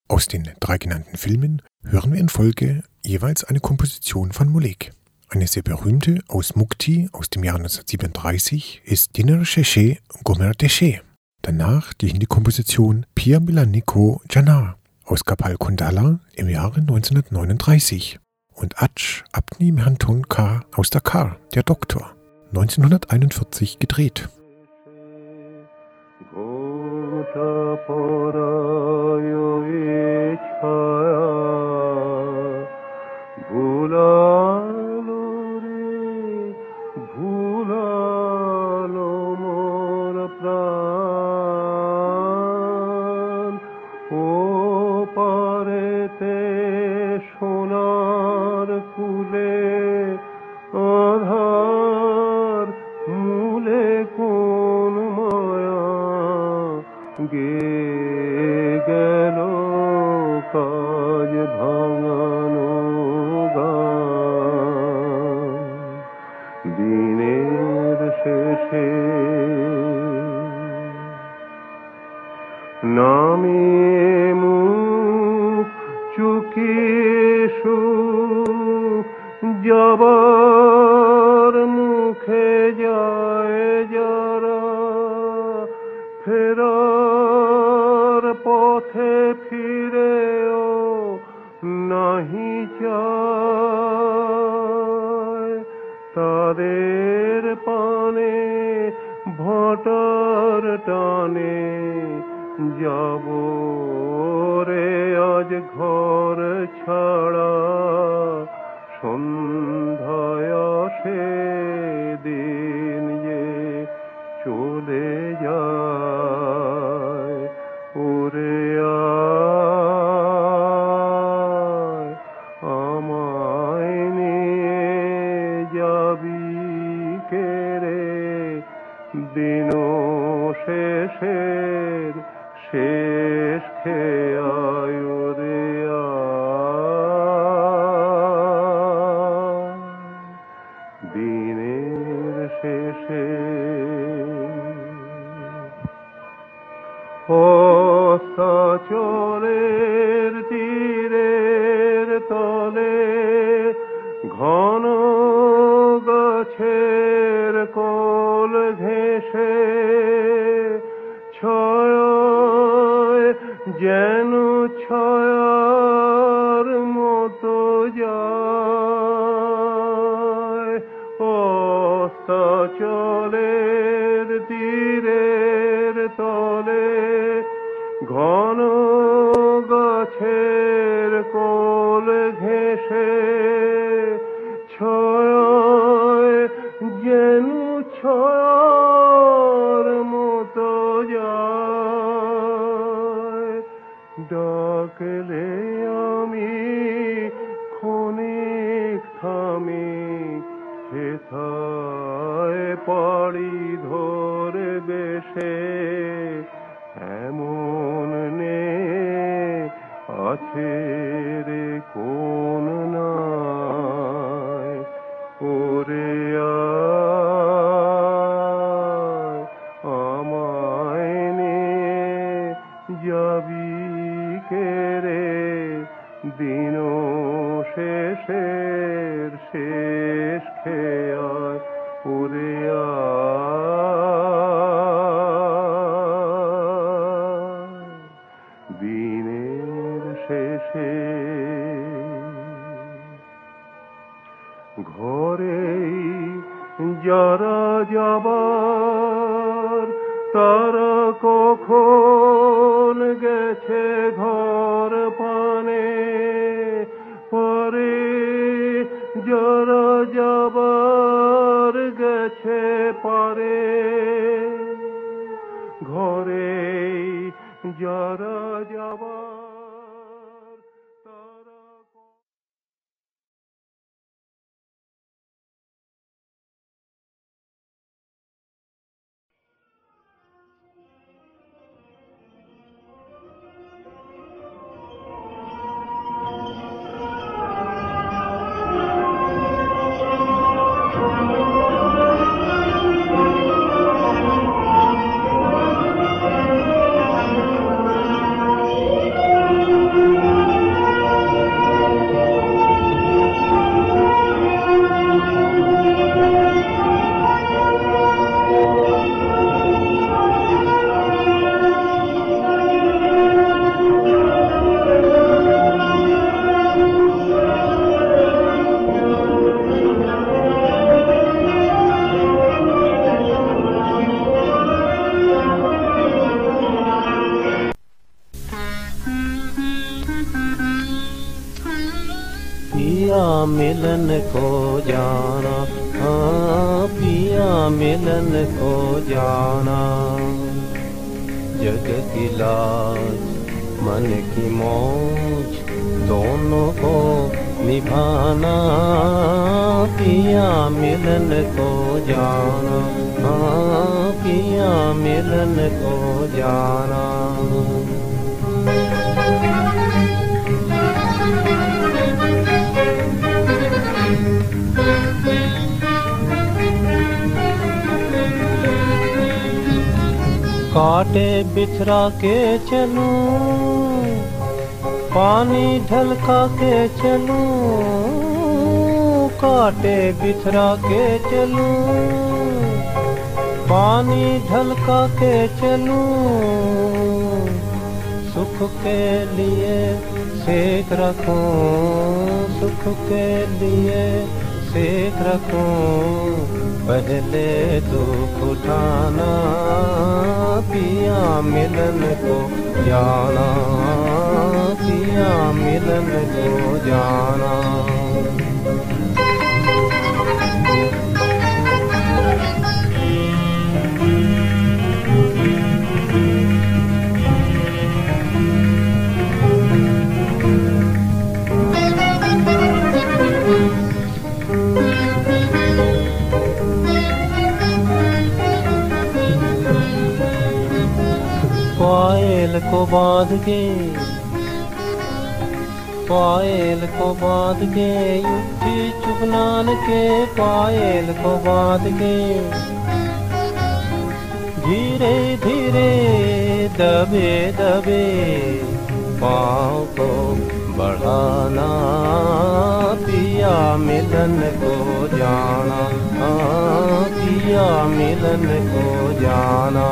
Aus den 3 genannten Filmen hören wir in Folge jeweils eine Komposition von Moulek. Eine sehr berühmte aus Mukti aus dem Jahr 1937 ist Diner Cherché Gomer Deché. Danach die Hindi-Komposition Pir Milane Ko Jana aus Gopal Kundala im Jahre 1939 und Ach Apni Mehanton Ka aus Dakar, der Doktor, 1941 gedreht. पिया मिलन को जाना, हाँ पिया मिलन को जाना। जग की लाज मन की मौज दोनों को निभाना, पिया मिलन को जाना, हाँ पिया मिलन को जाना। कांटे बिछरा के चलूं, पानी ढलका के चलूं, कांटे बिछरा के चलूं, पानी ढलका के चलूं। सुख के लिए सेक रखूं, सुख के लिए सेक रखूं। पहले दुख उठाना, पिया मिलन को जाना, पिया मिलन को जाना। पायल को बांध के, पायल को बांध के, उठी चुगनान के पायल को बांध के। धीरे धीरे दबे दबे पाँव को बढ़ाना, पिया मिलन को जाना, हाँ पिया मिलन को जाना।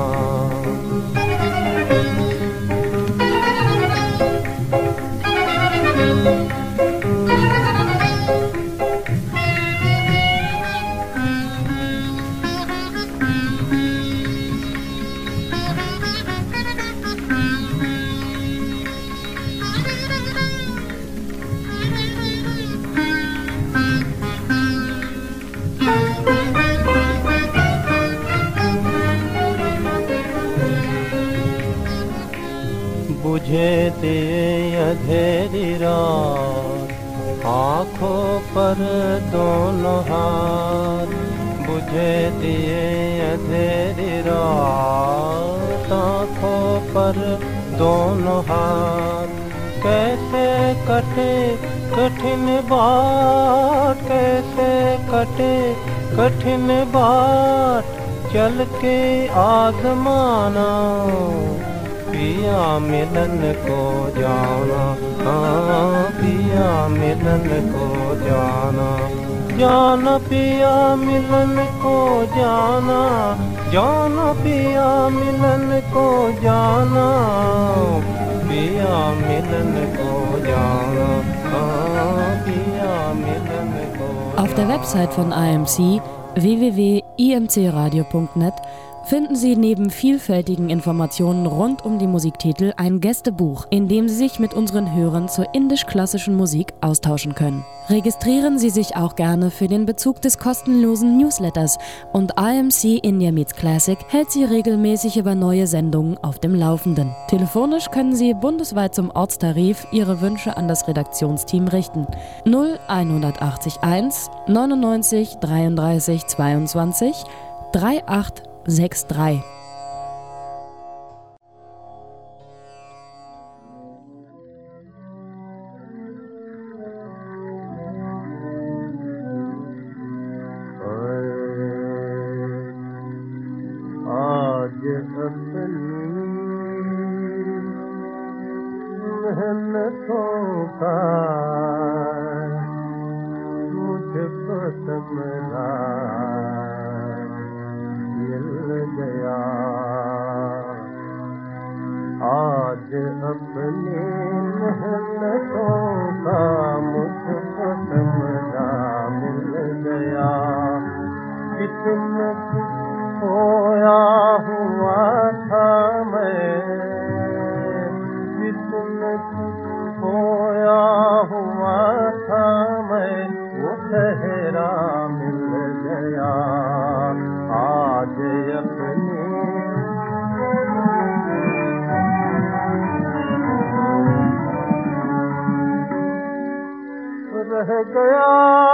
बुझे दे अंधेरी रात, आँखों पर दोनों हाथ। बुझे दिए अंधेरी रात, आँखों पर दोनों हाथ। कैसे कटे कठिन बाट, कैसे कटे कठिन बाट, चल के आजमाना, पिया मिलन को जाना, हाँ पिया मिलन को जाना। जाना पिया मिलन को जाना, जाना पिया मिलन को जाना, पिया मिलन को जाना, हाँ पिया मिलन को जाना। Auf der Website von IMC www.imcradio.net finden Sie neben vielfältigen Informationen rund um die Musiktitel ein Gästebuch, in dem Sie sich mit unseren Hörern zur indisch-klassischen Musik austauschen können. Registrieren Sie sich auch gerne für den Bezug des kostenlosen Newsletters und IMC India Meets Classic hält Sie regelmäßig über neue Sendungen auf dem Laufenden. Telefonisch können Sie bundesweit zum Ortstarif Ihre Wünsche an das Redaktionsteam richten. 0181 99 33 22 3863. आज अपनी मेहनतों का मुझको समझा गया। आज अपनी मेहनतों का मुझको समझा मिल गया। कितना खोया हुआ था मैं, कितना खोया हुआ था मैं वो ठहरा मिल गया आज अपनी रह गया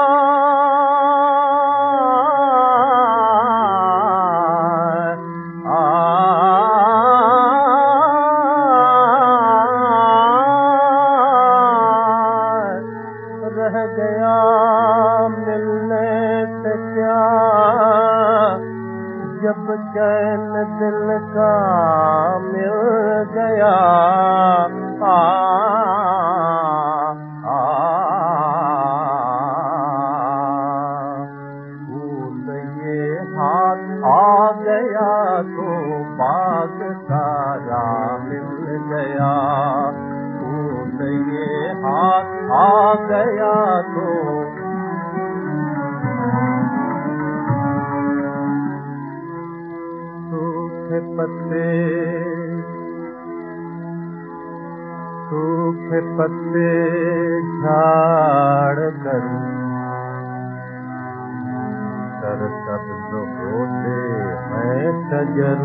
जब चैन दिल का मिल गया फूल ये हाथ आ गया तो बाग सारा मिल गया फूल ये हाथ आ गया तो सूखे पत्ते झाड़ कर सब्ज होते हैं शजर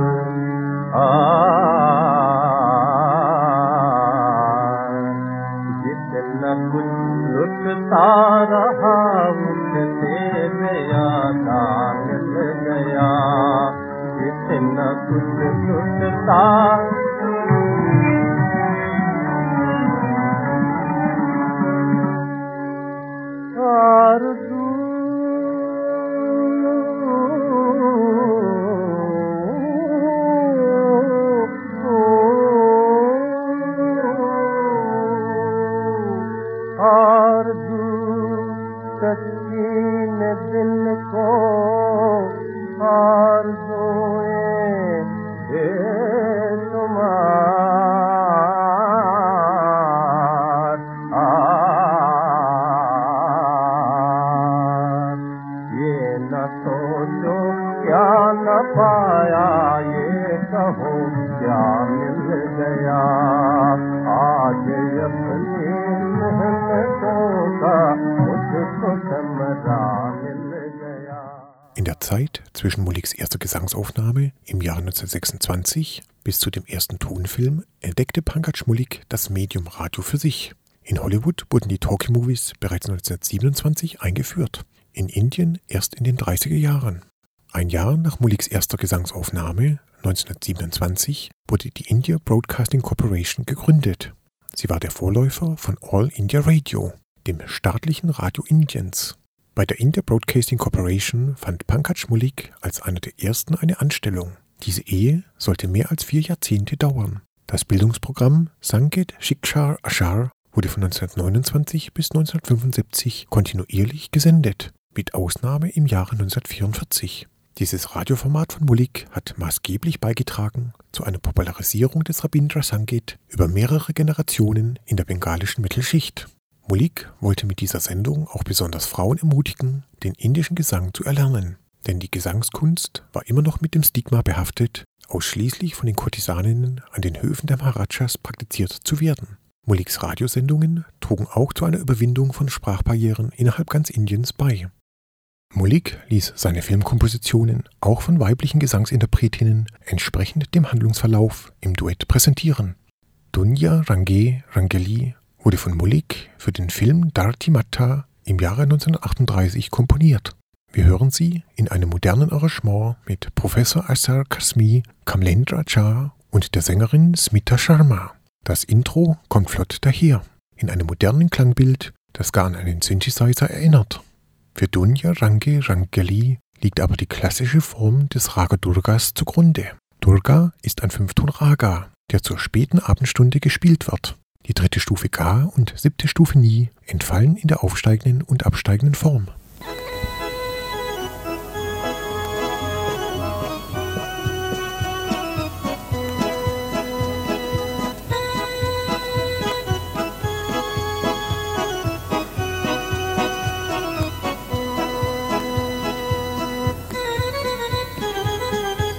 जितना कुछ लुटता रहा उठते यादा मिल गया जितना कुछ लुटता पाया ये कहो क्या मिल गया आज अपनी मेहनतों का मुझको समझा मिल गया. In der Zeit zwischen Moliks erster Gesangsaufnahme im Jahr 1926 bis zu dem ersten Tonfilm entdeckte Pankaj Mulik das Medium Radio für sich. In Hollywood wurden die Talkie-Movies bereits 1927 eingeführt, in Indien erst in den 30er Jahren. Ein Jahr nach Moliks erster Gesangsaufnahme, 1927, wurde die India Broadcasting Corporation gegründet. Sie war der Vorläufer von All India Radio, dem staatlichen Radio Indiens. Bei der India Broadcasting Corporation fand Pankaj Mulik als einer der ersten eine Anstellung. Diese Ehe sollte mehr als 4 Jahrzehnte dauern. Das Bildungsprogramm Sangeet Shiksha Ashar wurde von 1929 bis 1975 kontinuierlich gesendet, mit Ausnahme im Jahre 1944. Dieses Radioformat von Mulik hat maßgeblich beigetragen zu einer Popularisierung des Rabindra Sangeet über mehrere Generationen in der bengalischen Mittelschicht. Mulik wollte mit dieser Sendung auch besonders Frauen ermutigen, den indischen Gesang zu erlernen, denn die Gesangskunst war immer noch mit dem Stigma behaftet, ausschließlich von den Kurtisaninnen an den Höfen der Maharajas praktiziert zu werden. Muliks Radiosendungen trugen auch zu einer Überwindung von Sprachbarrieren innerhalb ganz Indiens bei. Mulik ließ seine Filmkompositionen auch von weiblichen Gesangsinterpretinnen entsprechend dem Handlungsverlauf im Duett präsentieren. Dunya Range Rangeli wurde von Mulik für den Film Dharti Matta im Jahre 1938 komponiert. Wir hören sie in einem modernen Arrangement mit Professor Asar Kasmi, Kamlendra Jha und der Sängerin Smita Sharma. Das Intro kommt flott daher, in einem modernen Klangbild, das gar an einen Synthesizer erinnert. Für Dunya Range Rangeli liegt aber die klassische Form des Raga Durgas zugrunde. Durga ist ein 5-Ton-Raga, der zur späten Abendstunde gespielt wird. Die 3. Stufe Ga und 7. Stufe Ni entfallen in der aufsteigenden und absteigenden Form.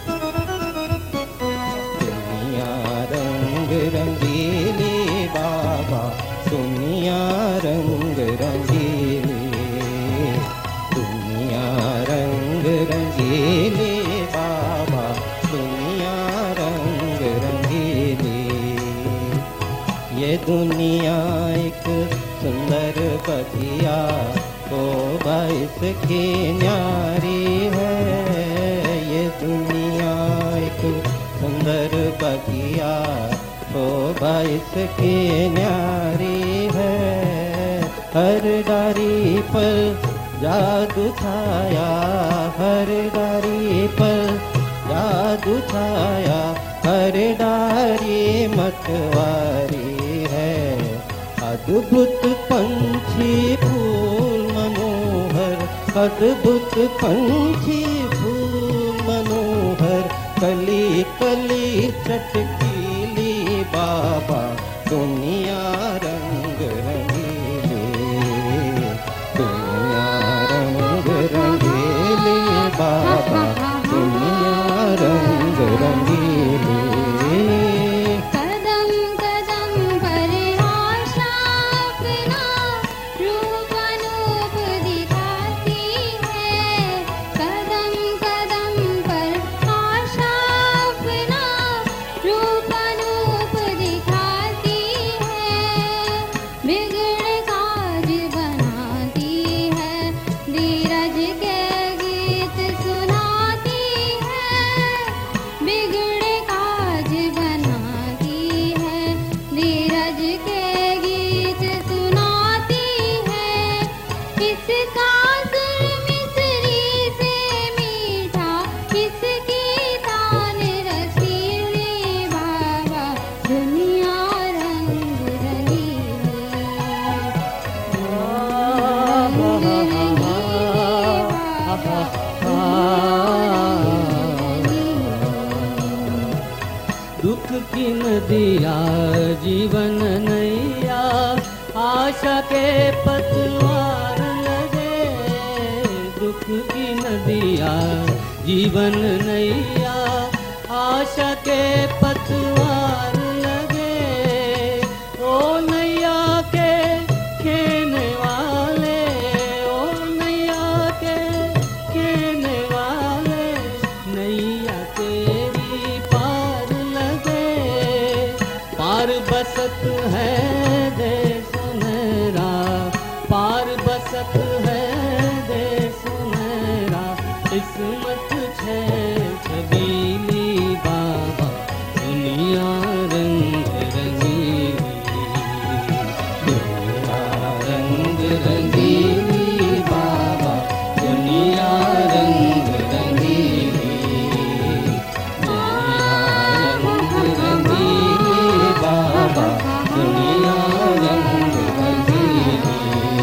रंगीली दुनिया एक सुंदर बगिया शोभा इसकी न्यारी है। ये दुनिया एक सुंदर बगिया शोभा इसकी न्यारी है। हर डारी पर जादू छाया, हर डारी पर जादू छाया, हर डारी मतवारी है। अद्भुत पंछी फूल मनोहर, अद्भुत पंछी फूल मनोहर, कली कली चटकीली बाबा दुनिया रंग रंगीले, दुनिया रंग रंगीले बाबा दुनिया रंग रंगीले। कदम कदम पर आशा अपना रूप अनूप दिखाती है। कदम कदम पर आशा अपना रूप अनूप दिखाती है। बिगड़े काज बनाती है, धीरज के गीत सुनाती है। बिगड़े काज बनाती है, धीरज के गीत सुनाती है। किसका सुर मिसरी से मीठा, किसकी तान रसीली बाबा दुनिया रंग रंगीली, दुख की नदिया जीवन नैया, आशा के पतवार लगे। दुख की नदिया जीवन नैया, आशा के पतवार लगे। ओ नैया के खेने वाले, ओ नैया के खेने वाले, नैया तेरी पार लगे। पार बसत है देश मेरा, पार बसत है देश मेरा। किस्मत छे छबीली बाबा दुनिया रंग रंगीली, दुनिया रंग रंगीली बाबा दुनिया रंग रंगीली, दुनिया रंग रंगीली बाबा दुनिया रंग रंगीली,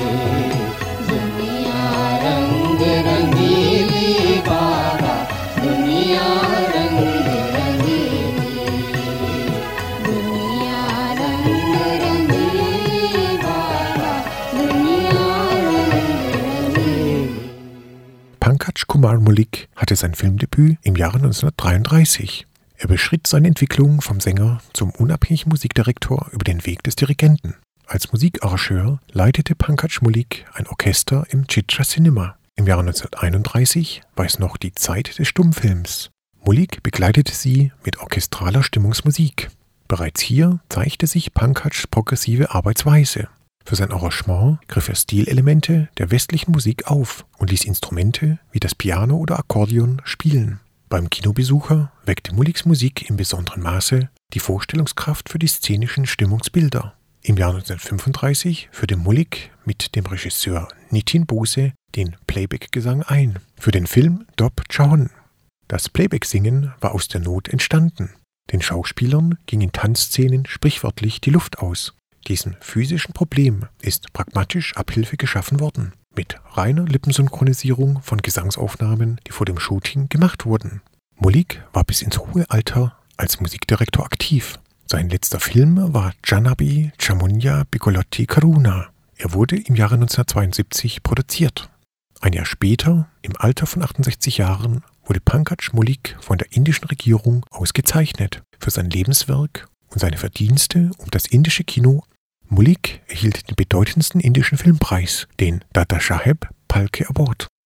दुनिया रंग रंगीली बाबा दुनिया रंग रंगीली, दुनिया रंग रंगीली बाबा दुनिया रंग रंगीली। Pankaj Kumar Maulik hatte sein Filmdebüt im Jahre 1933. Er beschritt seine Entwicklung vom Sänger zum unabhängigen Musikdirektor über den Weg des Dirigenten. Als Musikarrangeur leitete Pankaj Maulik ein Orchester im Chitra Cinema. Im Jahre 1931 war es noch die Zeit des Stummfilms. Maulik begleitete sie mit orchestraler Stimmungsmusik. Bereits hier zeigte sich Pankajs progressive Arbeitsweise. Für sein Arrangement griff er Stilelemente der westlichen Musik auf und ließ Instrumente wie das Piano oder Akkordeon spielen. Beim Kinobesucher weckte Mauliks Musik in besonderem Maße die Vorstellungskraft für die szenischen Stimmungsbilder. Im Jahr 1935 führte Maulik mit dem Regisseur Nitin Bose den Playback-Gesang ein für den Film Dob Chahon. Das Playback-Singen war aus der Not entstanden. Den Schauspielern ging in Tanzszenen sprichwörtlich die Luft aus. Diesem physischen Problem ist pragmatisch Abhilfe geschaffen worden, mit reiner Lippensynchronisierung von Gesangsaufnahmen, die vor dem Shooting gemacht wurden. Maulik war bis ins hohe Alter als Musikdirektor aktiv. Sein letzter Film war Janabi Chamunya Bigolotti Karuna. Er wurde im Jahre 1972 produziert. Ein Jahr später, im Alter von 68 Jahren, wurde Pankaj Maulik von der indischen Regierung ausgezeichnet für sein Lebenswerk und seine Verdienste um das indische Kino. Maulik erhielt den bedeutendsten indischen Filmpreis, den Dadasaheb Phalke Award.